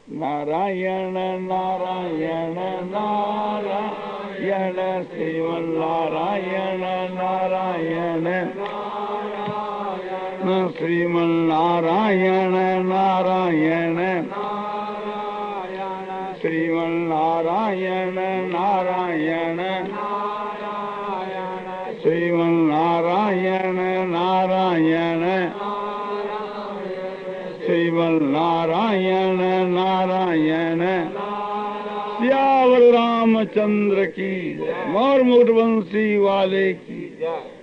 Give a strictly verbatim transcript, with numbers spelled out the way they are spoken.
नारायण नारायण नारायण श्रीमन्नारायण नारायण श्रीमन्नारायण नारायण श्रीमन्नारायण नारायण श्रीमन्नारायण नारायण श्रीमन्नारायण नारायण श्यावर रामचंद्र की जय। मोर मुकुट बंसी वाले की जय।